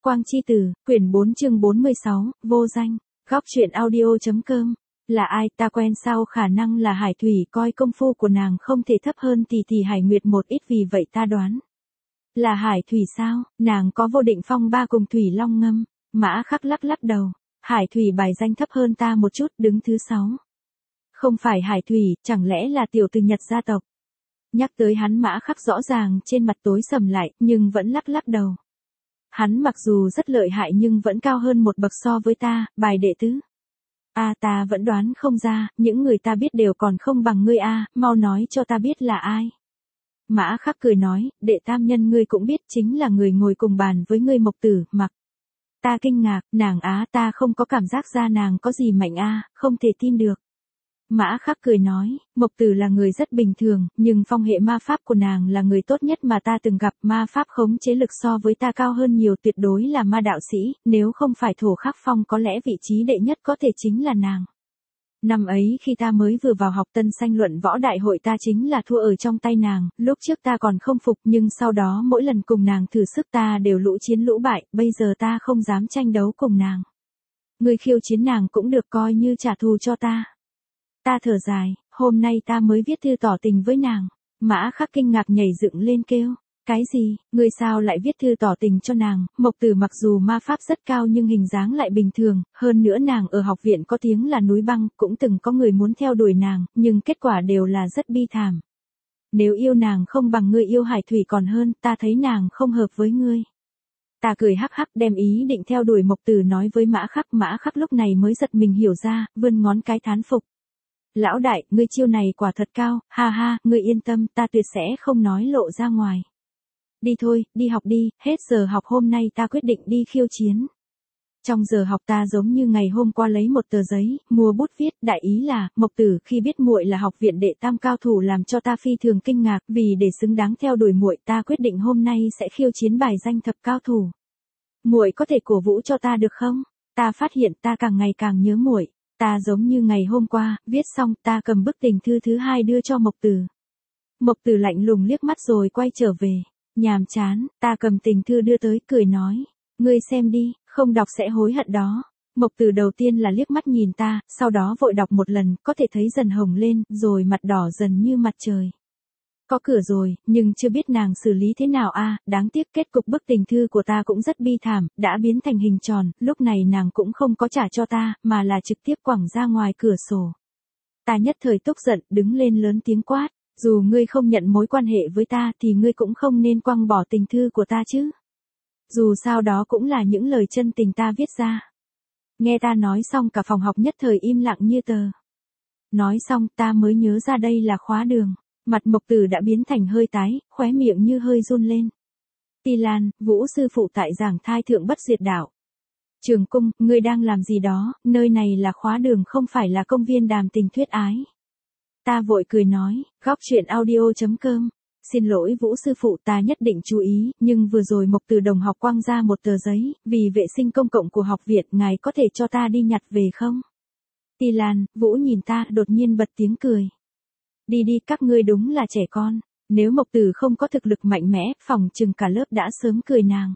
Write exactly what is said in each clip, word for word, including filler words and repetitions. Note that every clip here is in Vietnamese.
Quang chi tử, quyển bốn chương bốn mươi sáu, vô danh, góc truyện audio.com. Là ai, ta quen sao? Khả năng là Hải Thủy, coi công phu của nàng không thể thấp hơn tỷ tỷ Hải Nguyệt một ít, vì vậy ta đoán. Là Hải Thủy sao? Nàng có vô định phong ba cùng Thủy Long ngâm. Mã Khắc lắc lắc đầu. Hải Thủy bài danh thấp hơn ta một chút, đứng thứ sáu. Không phải Hải Thủy, chẳng lẽ là tiểu từ Nhật gia tộc? Nhắc tới hắn, Mã Khắc rõ ràng trên mặt tối sầm lại, nhưng vẫn lắc lắc đầu. Hắn mặc dù rất lợi hại nhưng vẫn cao hơn một bậc so với ta, bài đệ tứ. A à, ta vẫn đoán không ra, những người ta biết đều còn không bằng ngươi a, à, mau nói cho ta biết là ai. Mã Khắc cười nói, đệ tam nhân ngươi cũng biết, chính là người ngồi cùng bàn với ngươi Mộc Tử, Mặc. Ta kinh ngạc, nàng á, ta không có cảm giác ra nàng có gì mạnh a, à, không thể tin được. Mã Khắc cười nói, Mộc Tử là người rất bình thường, nhưng phong hệ ma pháp của nàng là người tốt nhất mà ta từng gặp, ma pháp khống chế lực so với ta cao hơn nhiều, tuyệt đối là ma đạo sĩ, nếu không phải Thổ Khắc Phong có lẽ vị trí đệ nhất có thể chính là nàng. Năm ấy khi ta mới vừa vào học Tân Sanh luận võ đại hội, ta chính là thua ở trong tay nàng, lúc trước ta còn không phục nhưng sau đó mỗi lần cùng nàng thử sức ta đều lũ chiến lũ bại, bây giờ ta không dám tranh đấu cùng nàng. Người khiêu chiến nàng cũng được coi như trả thù cho ta. Ta thở dài, hôm nay ta mới viết thư tỏ tình với nàng. Mã Khắc kinh ngạc nhảy dựng lên kêu. Cái gì, ngươi sao lại viết thư tỏ tình cho nàng? Mộc Tử mặc dù ma pháp rất cao nhưng hình dáng lại bình thường, hơn nữa nàng ở học viện có tiếng là núi băng, cũng từng có người muốn theo đuổi nàng, nhưng kết quả đều là rất bi thảm. Nếu yêu nàng không bằng ngươi yêu Hải Thủy còn hơn, ta thấy nàng không hợp với ngươi. Ta cười hắc hắc đem ý định theo đuổi Mộc Tử nói với Mã Khắc, Mã Khắc lúc này mới giật mình hiểu ra, vươn ngón cái thán phục. Lão đại, ngươi chiêu này quả thật cao, ha ha, ngươi yên tâm, ta tuyệt sẽ không nói lộ ra ngoài. Đi thôi, đi học đi, hết giờ học hôm nay ta quyết định đi khiêu chiến. Trong giờ học ta giống như ngày hôm qua lấy một tờ giấy, mua bút viết, đại ý là, Mộc Tử khi biết muội là học viện đệ tam cao thủ làm cho ta phi thường kinh ngạc, vì để xứng đáng theo đuổi muội, ta quyết định hôm nay sẽ khiêu chiến bài danh thập cao thủ. Muội có thể cổ vũ cho ta được không? Ta phát hiện ta càng ngày càng nhớ muội. Ta giống như ngày hôm qua, viết xong ta cầm bức tình thư thứ hai đưa cho Mộc Tử. Mộc Tử lạnh lùng liếc mắt rồi quay trở về. Nhàm chán, ta cầm tình thư đưa tới, cười nói. Ngươi xem đi, không đọc sẽ hối hận đó. Mộc Tử đầu tiên là liếc mắt nhìn ta, sau đó vội đọc một lần, có thể thấy dần hồng lên, rồi mặt đỏ dần như mặt trời. Có cửa rồi, nhưng chưa biết nàng xử lý thế nào a, à, đáng tiếc kết cục bức tình thư của ta cũng rất bi thảm, đã biến thành hình tròn, lúc này nàng cũng không có trả cho ta, mà là trực tiếp quẳng ra ngoài cửa sổ. Ta nhất thời tức giận, đứng lên lớn tiếng quát, dù ngươi không nhận mối quan hệ với ta thì ngươi cũng không nên quăng bỏ tình thư của ta chứ. Dù sao đó cũng là những lời chân tình ta viết ra. Nghe ta nói xong cả phòng học nhất thời im lặng như tờ. Nói xong ta mới nhớ ra đây là khóa đường. Mặt Mộc Tử đã biến thành hơi tái, khóe miệng như hơi run lên. Ti Lan, Vũ sư phụ tại giảng thai thượng bất diệt đạo. Trường Cung, ngươi đang làm gì đó, nơi này là khóa đường không phải là công viên đàm tình thuyết ái. Ta vội cười nói, góc truyện audio.com. Xin lỗi Vũ sư phụ, ta nhất định chú ý, nhưng vừa rồi Mộc Tử đồng học quăng ra một tờ giấy, vì vệ sinh công cộng của học viện, ngài có thể cho ta đi nhặt về không? Ti Lan, Vũ nhìn ta, đột nhiên bật tiếng cười. Đi đi, các ngươi đúng là trẻ con. Nếu Mộc Tử không có thực lực mạnh mẽ, phòng chừng cả lớp đã sớm cười nàng.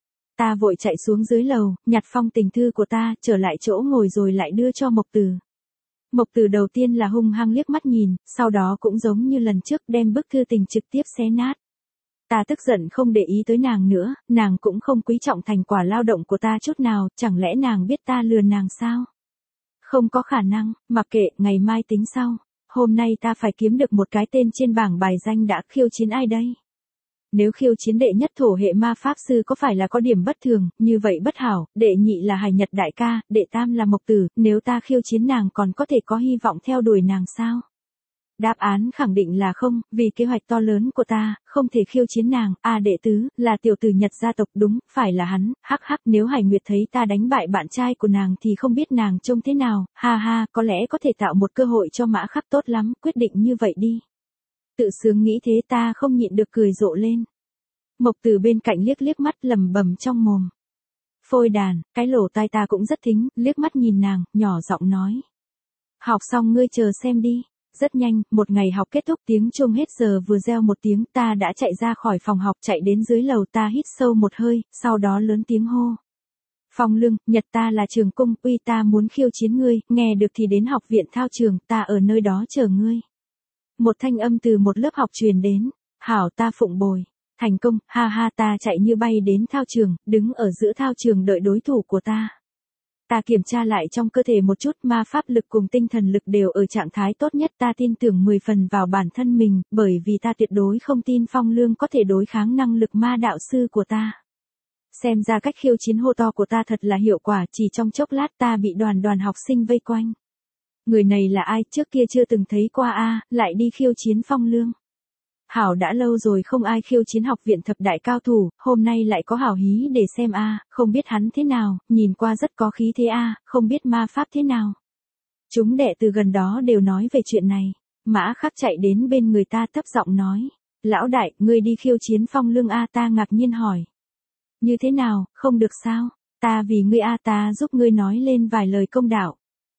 Ta vội chạy xuống dưới lầu, nhặt phong tình thư của ta, trở lại chỗ ngồi rồi lại đưa cho Mộc Tử. Mộc Tử đầu tiên là hung hăng liếc mắt nhìn, sau đó cũng giống như lần trước đem bức thư tình trực tiếp xé nát. Ta tức giận không để ý tới nàng nữa, nàng cũng không quý trọng thành quả lao động của ta chút nào, chẳng lẽ nàng biết ta lừa nàng sao? Không có khả năng, mặc kệ, ngày mai tính sau. Hôm nay ta phải kiếm được một cái tên trên bảng bài danh đã khiêu chiến ai đây? Nếu khiêu chiến đệ nhất thổ hệ ma pháp sư có phải là có điểm bất thường, như vậy bất hảo, đệ nhị là Hải Nhật đại ca, đệ tam là Mộc Tử, nếu ta khiêu chiến nàng còn có thể có hy vọng theo đuổi nàng sao? Đáp án khẳng định là không, vì kế hoạch to lớn của ta, không thể khiêu chiến nàng, a à, đệ tứ, là tiểu tử Nhật gia tộc đúng, phải là hắn, hắc hắc, nếu Hải Nguyệt thấy ta đánh bại bạn trai của nàng thì không biết nàng trông thế nào, ha ha, có lẽ có thể tạo một cơ hội cho Mã Khắc tốt lắm, quyết định như vậy đi. Tự sướng nghĩ thế ta không nhịn được cười rộ lên. Mộc Tử bên cạnh liếc liếc mắt lẩm bẩm trong mồm. Phôi đàn, cái lỗ tai ta cũng rất thính, liếc mắt nhìn nàng, nhỏ giọng nói. Học xong ngươi chờ xem đi. Rất nhanh, một ngày học kết thúc tiếng chuông hết giờ vừa reo một tiếng ta đã chạy ra khỏi phòng học chạy đến dưới lầu ta hít sâu một hơi, sau đó lớn tiếng hô. Phong Lương, Nhật ta là Trường Cung, uy ta muốn khiêu chiến ngươi, nghe được thì đến học viện thao trường, ta ở nơi đó chờ ngươi. Một thanh âm từ một lớp học truyền đến, hảo ta phụng bồi, thành công, ha ha ta chạy như bay đến thao trường, đứng ở giữa thao trường đợi đối thủ của ta. Ta kiểm tra lại trong cơ thể một chút ma pháp lực cùng tinh thần lực đều ở trạng thái tốt nhất ta tin tưởng mười phần vào bản thân mình, bởi vì ta tuyệt đối không tin Phong Lương có thể đối kháng năng lực ma đạo sư của ta. Xem ra cách khiêu chiến hô to của ta thật là hiệu quả, chỉ trong chốc lát ta bị đoàn đoàn học sinh vây quanh. Người này là ai, trước kia chưa từng thấy qua a, lại đi khiêu chiến Phong Lương. Hảo đã lâu rồi không ai khiêu chiến học viện thập đại cao thủ, hôm nay lại có hảo hí để xem a, không biết hắn thế nào, nhìn qua rất có khí thế a, không biết ma pháp thế nào. Chúng đệ từ gần đó đều nói về chuyện này, Mã Khắc chạy đến bên người ta thấp giọng nói, lão đại, ngươi đi khiêu chiến Phong Lương a, ta ngạc nhiên hỏi. Như thế nào, không được sao, ta vì ngươi a, ta giúp ngươi nói lên vài lời công đạo.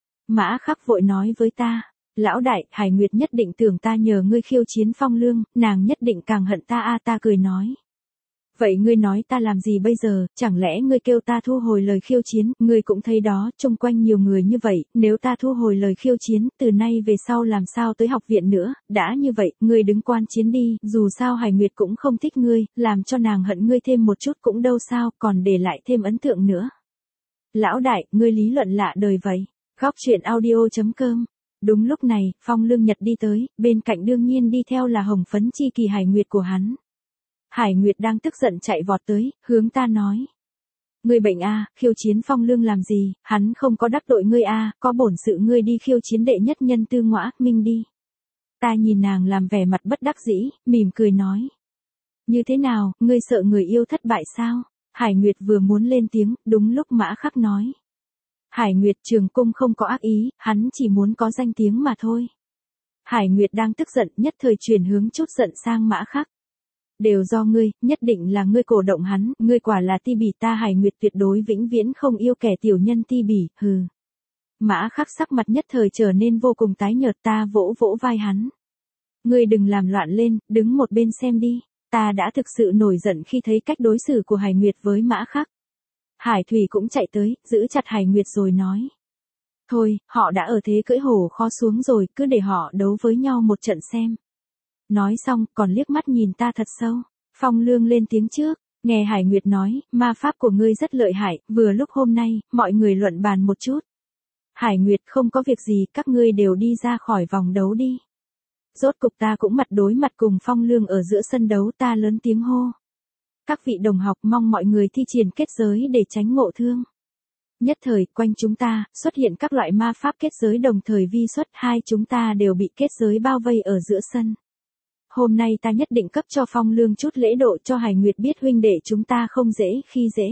Mã Khắc vội nói với ta. Lão đại, Hải Nguyệt nhất định tưởng ta nhờ ngươi khiêu chiến Phong Lương, nàng nhất định càng hận ta a, ta cười nói. Vậy ngươi nói ta làm gì bây giờ, chẳng lẽ ngươi kêu ta thu hồi lời khiêu chiến, ngươi cũng thấy đó, chung quanh nhiều người như vậy, nếu ta thu hồi lời khiêu chiến, từ nay về sau làm sao tới học viện nữa, đã như vậy, ngươi đứng quan chiến đi, dù sao Hải Nguyệt cũng không thích ngươi, làm cho nàng hận ngươi thêm một chút cũng đâu sao, còn để lại thêm ấn tượng nữa. Lão đại, ngươi lý luận lạ đời vậy. Góc truyện audio chấm com. Đúng lúc này, Phong Lương Nhật đi tới, bên cạnh đương nhiên đi theo là hồng phấn chi kỳ Hải Nguyệt của hắn. Hải Nguyệt đang tức giận chạy vọt tới, hướng ta nói. Ngươi bệnh a, khiêu chiến Phong Lương làm gì, hắn không có đắc tội ngươi a, có bổn sự ngươi đi khiêu chiến đệ nhất nhân Tư Ngõa Minh đi. Ta nhìn nàng làm vẻ mặt bất đắc dĩ, mỉm cười nói. Như thế nào, ngươi sợ người yêu thất bại sao? Hải Nguyệt vừa muốn lên tiếng, đúng lúc Mã Khắc nói. Hải Nguyệt, Trường Cung không có ác ý, hắn chỉ muốn có danh tiếng mà thôi. Hải Nguyệt đang tức giận, nhất thời chuyển hướng chút giận sang Mã Khắc. Đều do ngươi, nhất định là ngươi cổ động hắn, ngươi quả là ti bỉ, ta Hải Nguyệt tuyệt đối vĩnh viễn không yêu kẻ tiểu nhân ti bỉ, hừ. Mã Khắc sắc mặt nhất thời trở nên vô cùng tái nhợt, ta vỗ vỗ vai hắn. Ngươi đừng làm loạn lên, đứng một bên xem đi, ta đã thực sự nổi giận khi thấy cách đối xử của Hải Nguyệt với Mã Khắc. Hải Thủy cũng chạy tới, giữ chặt Hải Nguyệt rồi nói. Thôi, họ đã ở thế cưỡi hổ khó xuống rồi, cứ để họ đấu với nhau một trận xem. Nói xong, còn liếc mắt nhìn ta thật sâu. Phong Lương lên tiếng trước, nghe Hải Nguyệt nói, ma pháp của ngươi rất lợi hại, vừa lúc hôm nay, mọi người luận bàn một chút. Hải Nguyệt, không có việc gì, các ngươi đều đi ra khỏi vòng đấu đi. Rốt cục ta cũng mặt đối mặt cùng Phong Lương ở giữa sân đấu, ta lớn tiếng hô. Các vị đồng học, mong mọi người thi triển kết giới để tránh ngộ thương. Nhất thời, quanh chúng ta, xuất hiện các loại ma pháp kết giới đồng thời vi xuất, hai chúng ta đều bị kết giới bao vây ở giữa sân. Hôm nay ta nhất định cấp cho Phong Lương chút lễ độ, cho Hải Nguyệt biết huynh đệ chúng ta không dễ khi dễ.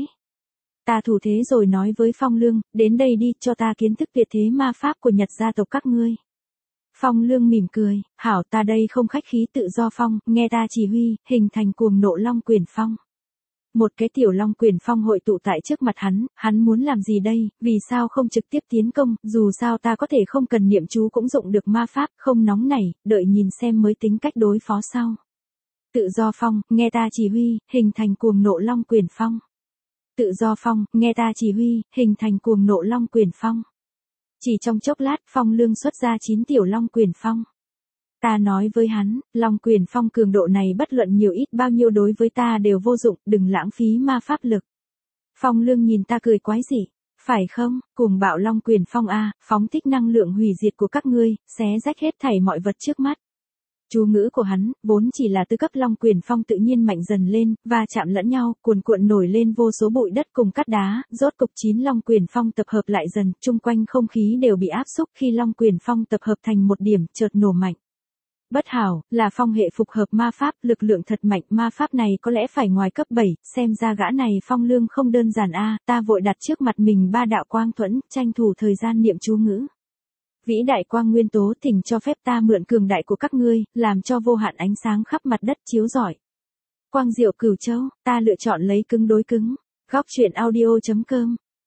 Ta thủ thế rồi nói với Phong Lương, đến đây đi, cho ta kiến thức tuyệt thế ma pháp của Nhật gia tộc các ngươi. Phong Lương mỉm cười, hảo, ta đây không khách khí, tự do phong, nghe ta chỉ huy, hình thành cuồng nộ long quyền phong. Một cái tiểu long quyền phong hội tụ tại trước mặt hắn, hắn muốn làm gì đây, vì sao không trực tiếp tiến công, dù sao ta có thể không cần niệm chú cũng dụng được ma pháp, không nóng nảy, đợi nhìn xem mới tính cách đối phó sau. Tự do phong, nghe ta chỉ huy, hình thành cuồng nộ long quyền phong. Tự do phong, nghe ta chỉ huy, hình thành cuồng nộ long quyền phong. Chỉ trong chốc lát, Phong Lương xuất ra chín tiểu long quyền phong. Ta nói với hắn, long quyền phong cường độ này bất luận nhiều ít bao nhiêu đối với ta đều vô dụng, đừng lãng phí ma pháp lực. Phong Lương nhìn ta cười quái dị, phải không, cùng bạo long quyền phong a, phóng thích năng lượng hủy diệt của các ngươi, xé rách hết thảy mọi vật trước mắt. Chú ngữ của hắn, vốn chỉ là tứ cấp long quyền phong tự nhiên mạnh dần lên, và chạm lẫn nhau, cuồn cuộn nổi lên vô số bụi đất cùng cát đá, rốt cục chín long quyền phong tập hợp lại dần, chung quanh không khí đều bị áp xúc khi long quyền phong tập hợp thành một điểm, chợt nổ mạnh. Bất hảo, là phong hệ phục hợp ma pháp, lực lượng thật mạnh, ma pháp này có lẽ phải ngoài cấp bảy, xem ra gã này Phong Lương không đơn giản a, ta vội đặt trước mặt mình ba đạo quang thuẫn, tranh thủ thời gian niệm chú ngữ. Vĩ đại quang nguyên tố, thỉnh cho phép ta mượn cường đại của các ngươi, làm cho vô hạn ánh sáng khắp mặt đất chiếu rọi. Quang diệu cửu châu, ta lựa chọn lấy cứng đối cứng. Góc truyện audio chấm com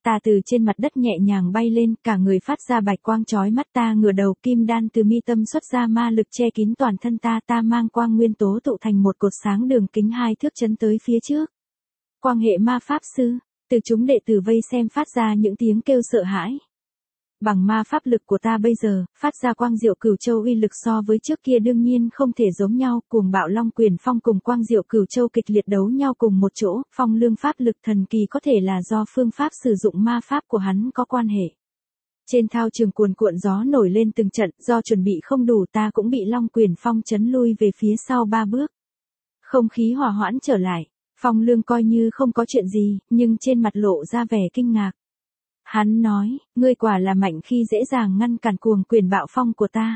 Ta từ trên mặt đất nhẹ nhàng bay lên, cả người phát ra bạch quang chói mắt, ta ngửa đầu, kim đan từ mi tâm xuất ra, ma lực che kín toàn thân ta, ta mang quang nguyên tố tụ thành một cột sáng đường kính hai thước chấn tới phía trước. Quang hệ ma pháp sư, từ chúng đệ tử vây xem phát ra những tiếng kêu sợ hãi. Bằng ma pháp lực của ta bây giờ, phát ra quang diệu cửu châu uy lực so với trước kia đương nhiên không thể giống nhau, cuồng bạo long quyền phong cùng quang diệu cửu châu kịch liệt đấu nhau cùng một chỗ, Phong Lương pháp lực thần kỳ có thể là do phương pháp sử dụng ma pháp của hắn có quan hệ. Trên thao trường cuồn cuộn gió nổi lên từng trận, do chuẩn bị không đủ ta cũng bị long quyền phong chấn lui về phía sau ba bước. Không khí hòa hoãn trở lại, Phong Lương coi như không có chuyện gì, nhưng trên mặt lộ ra vẻ kinh ngạc. Hắn nói, ngươi quả là mạnh khi dễ dàng ngăn cản cuồng quyền bạo phong của ta.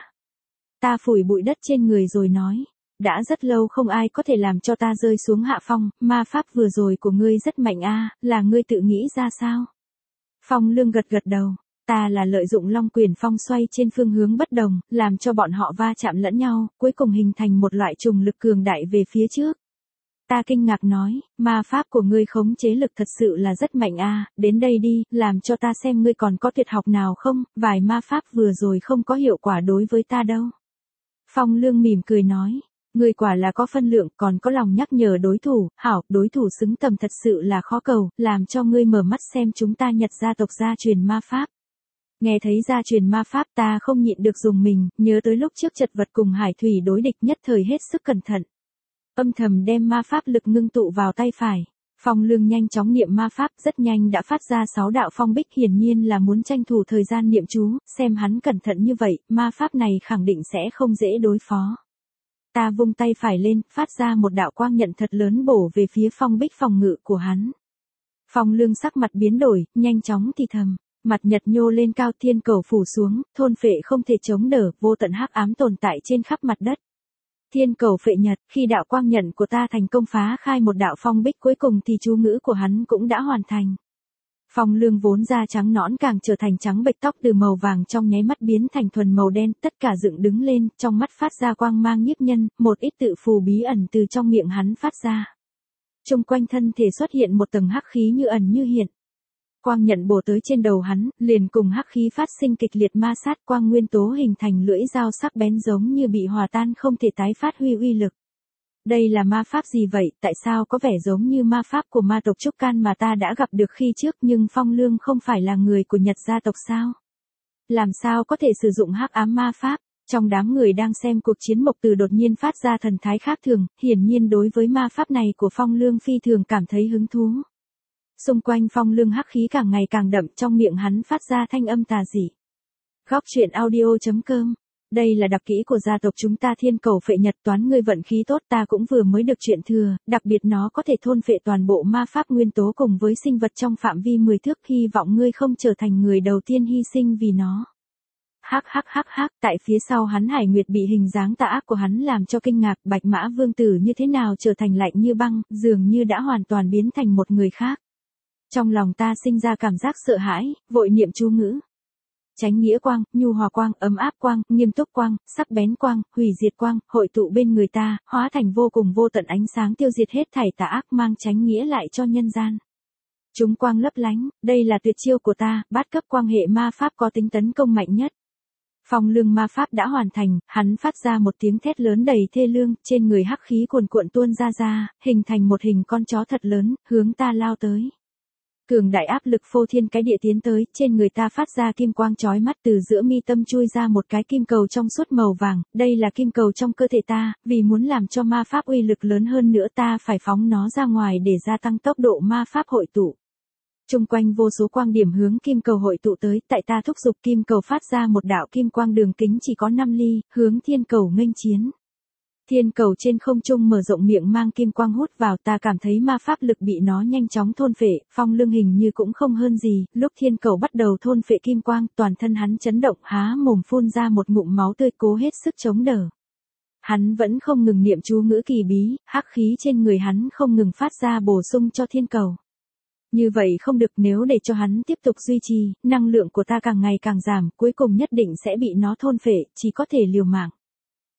Ta phủi bụi đất trên người rồi nói, đã rất lâu không ai có thể làm cho ta rơi xuống hạ phong, ma pháp vừa rồi của ngươi rất mạnh a, là ngươi tự nghĩ ra sao? Phong Lương gật gật đầu, ta là lợi dụng long quyền phong xoay trên phương hướng bất đồng, làm cho bọn họ va chạm lẫn nhau, cuối cùng hình thành một loại trùng lực cường đại về phía trước. Ta kinh ngạc nói, ma pháp của ngươi khống chế lực thật sự là rất mạnh a, đến đây đi, làm cho ta xem ngươi còn có tuyệt học nào không, vài ma pháp vừa rồi không có hiệu quả đối với ta đâu. Phong Lương mỉm cười nói, ngươi quả là có phân lượng, còn có lòng nhắc nhở đối thủ, hảo, đối thủ xứng tầm thật sự là khó cầu, làm cho ngươi mở mắt xem chúng ta Nhật gia tộc gia truyền ma pháp. Nghe thấy gia truyền ma pháp ta không nhịn được dùng mình, nhớ tới lúc trước chật vật cùng hải thủy đối địch nhất thời hết sức cẩn thận. Âm thầm đem ma pháp lực ngưng tụ vào tay phải. Phong Lương nhanh chóng niệm ma pháp, rất nhanh đã phát ra sáu đạo phong bích, hiển nhiên là muốn tranh thủ thời gian niệm chú, xem hắn cẩn thận như vậy, ma pháp này khẳng định sẽ không dễ đối phó. Ta vung tay phải lên, phát ra một đạo quang nhận thật lớn bổ về phía phong bích phòng ngự của hắn. Phong Lương sắc mặt biến đổi, nhanh chóng thì thầm, mặt nhật nhô lên cao, thiên cầu phủ xuống, thôn phệ không thể chống đỡ, vô tận hắc ám tồn tại trên khắp mặt đất. Thiên cầu phệ nhật, khi đạo quang nhận của ta thành công phá khai một đạo phong bích, cuối cùng thì chú ngữ của hắn cũng đã hoàn thành. Phong Lương vốn da trắng nõn càng trở thành trắng bệch, tóc từ màu vàng trong nháy mắt biến thành thuần màu đen, tất cả dựng đứng lên, trong mắt phát ra quang mang nhiếp nhân, một ít tự phù bí ẩn từ trong miệng hắn phát ra. Trung quanh thân thể xuất hiện một tầng hắc khí như ẩn như hiện. Quang nhận bổ tới trên đầu hắn, liền cùng hắc khí phát sinh kịch liệt ma sát, quang nguyên tố hình thành lưỡi dao sắc bén giống như bị hòa tan, không thể tái phát huy uy lực. Đây là ma pháp gì vậy, tại sao có vẻ giống như ma pháp của ma tộc Trúc Can mà ta đã gặp được khi trước, nhưng Phong Lương không phải là người của Nhật gia tộc sao? Làm sao có thể sử dụng hắc ám ma pháp? Trong đám người đang xem cuộc chiến, Mộc Từ đột nhiên phát ra thần thái khác thường, hiển nhiên đối với ma pháp này của Phong Lương phi thường cảm thấy hứng thú. Xung quanh Phong Lương hắc khí càng ngày càng đậm, trong miệng hắn phát ra thanh âm tà dị. Góc truyện audio chấm com. Đây là đặc kỹ của gia tộc chúng ta, thiên cầu phệ nhật, toán ngươi vận khí tốt, ta cũng vừa mới được chuyện thừa, đặc biệt nó có thể thôn phệ toàn bộ ma pháp nguyên tố cùng với sinh vật trong phạm vi mười thước, hy vọng ngươi không trở thành người đầu tiên hy sinh vì nó. Hắc hắc hắc hắc, tại phía sau hắn Hải Nguyệt bị hình dáng tà ác của hắn làm cho kinh ngạc, Bạch Mã Vương tử như thế nào trở thành lạnh như băng, dường như đã hoàn toàn biến thành một người khác. Trong lòng ta sinh ra cảm giác sợ hãi, vội niệm chú ngữ. Chánh nghĩa quang, nhu hòa quang, ấm áp quang, nghiêm túc quang, sắc bén quang, hủy diệt quang, hội tụ bên người ta, hóa thành vô cùng vô tận ánh sáng tiêu diệt hết thảy tà ác, mang chánh nghĩa lại cho nhân gian. Chúng quang lấp lánh, đây là tuyệt chiêu của ta, bát cấp quang hệ ma pháp có tính tấn công mạnh nhất. Phong Lương ma pháp đã hoàn thành, hắn phát ra một tiếng thét lớn đầy thê lương, trên người hắc khí cuồn cuộn tuôn ra ra, hình thành một hình con chó thật lớn, hướng ta lao tới. Cường đại áp lực phô thiên cái địa tiến tới, trên người ta phát ra kim quang chói mắt, từ giữa mi tâm chui ra một cái kim cầu trong suốt màu vàng, đây là kim cầu trong cơ thể ta, vì muốn làm cho ma pháp uy lực lớn hơn nữa ta phải phóng nó ra ngoài để gia tăng tốc độ ma pháp hội tụ. Trung quanh vô số quang điểm hướng kim cầu hội tụ tới, tại ta thúc giục kim cầu phát ra một đạo kim quang đường kính chỉ có năm ly, hướng thiên cầu nghênh chiến. Thiên cầu trên không trung mở rộng miệng mang kim quang hút vào, ta cảm thấy ma pháp lực bị nó nhanh chóng thôn phệ, Phong Lương hình như cũng không hơn gì, lúc thiên cầu bắt đầu thôn phệ kim quang, toàn thân hắn chấn động, há mồm phun ra một ngụm máu tươi, cố hết sức chống đỡ. Hắn vẫn không ngừng niệm chú ngữ kỳ bí, hắc khí trên người hắn không ngừng phát ra bổ sung cho thiên cầu. Như vậy không được, nếu để cho hắn tiếp tục duy trì, năng lượng của ta càng ngày càng giảm, cuối cùng nhất định sẽ bị nó thôn phệ, chỉ có thể liều mạng.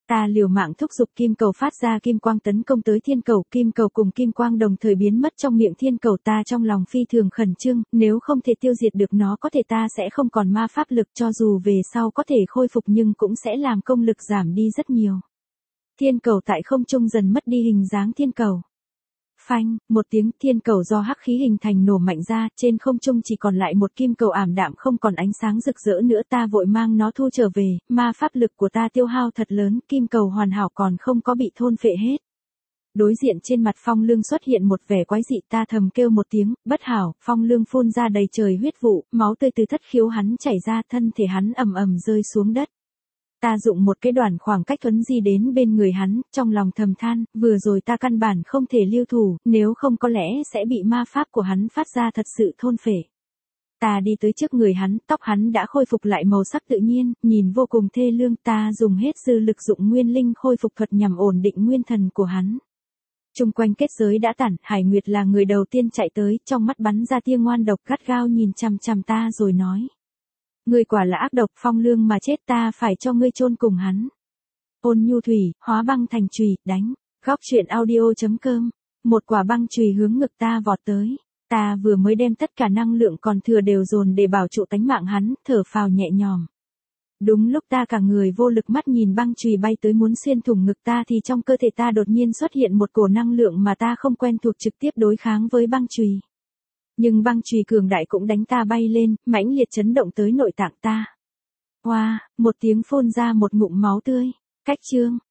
Ta liều mạng thúc giục kim cầu phát ra kim quang tấn công tới thiên cầu, kim cầu cùng kim quang đồng thời biến mất trong miệng thiên cầu, ta trong lòng phi thường khẩn trương, nếu không thể tiêu diệt được nó có thể ta sẽ không còn ma pháp lực, cho dù về sau có thể khôi phục nhưng cũng sẽ làm công lực giảm đi rất nhiều. Thiên cầu tại không trung dần mất đi hình dáng thiên cầu. Phanh, một tiếng, thiên cầu do hắc khí hình thành nổ mạnh ra, trên không trung chỉ còn lại một kim cầu ảm đạm không còn ánh sáng rực rỡ nữa, ta vội mang nó thu trở về, ma pháp lực của ta tiêu hao thật lớn, kim cầu hoàn hảo còn không có bị thôn phệ hết. Đối diện trên mặt Phong Lương xuất hiện một vẻ quái dị, ta thầm kêu một tiếng, bất hảo, Phong Lương phun ra đầy trời huyết vụ, máu tươi từ thất khiếu hắn chảy ra, thân thể hắn ầm ầm rơi xuống đất. Ta dụng một cái đoàn khoảng cách thuấn di đến bên người hắn, trong lòng thầm than, vừa rồi ta căn bản không thể lưu thủ, nếu không có lẽ sẽ bị ma pháp của hắn phát ra thật sự thôn phệ. Ta đi tới trước người hắn, tóc hắn đã khôi phục lại màu sắc tự nhiên, nhìn vô cùng thê lương, ta dùng hết dư lực dụng nguyên linh khôi phục thuật nhằm ổn định nguyên thần của hắn. Trung quanh kết giới đã tản, Hải Nguyệt là người đầu tiên chạy tới, trong mắt bắn ra tia ngoan độc, gắt gao nhìn chằm chằm ta rồi nói. Ngươi quả là ác độc, Phong Lương mà chết ta phải cho ngươi chôn cùng hắn. Ôn nhu thủy, hóa băng thành chùy, đánh. Góc truyện audio chấm com. Một quả băng chùy hướng ngực ta vọt tới. Ta vừa mới đem tất cả năng lượng còn thừa đều dồn để bảo trụ tánh mạng hắn, thở phào nhẹ nhõm. Đúng lúc ta cả người vô lực mắt nhìn băng chùy bay tới muốn xuyên thủng ngực ta thì trong cơ thể ta đột nhiên xuất hiện một cổ năng lượng mà ta không quen thuộc trực tiếp đối kháng với băng chùy. Nhưng băng chùy cường đại cũng đánh ta bay lên, mãnh liệt chấn động tới nội tạng ta. Hoa, wow, một tiếng phun ra một ngụm máu tươi. Cách chương.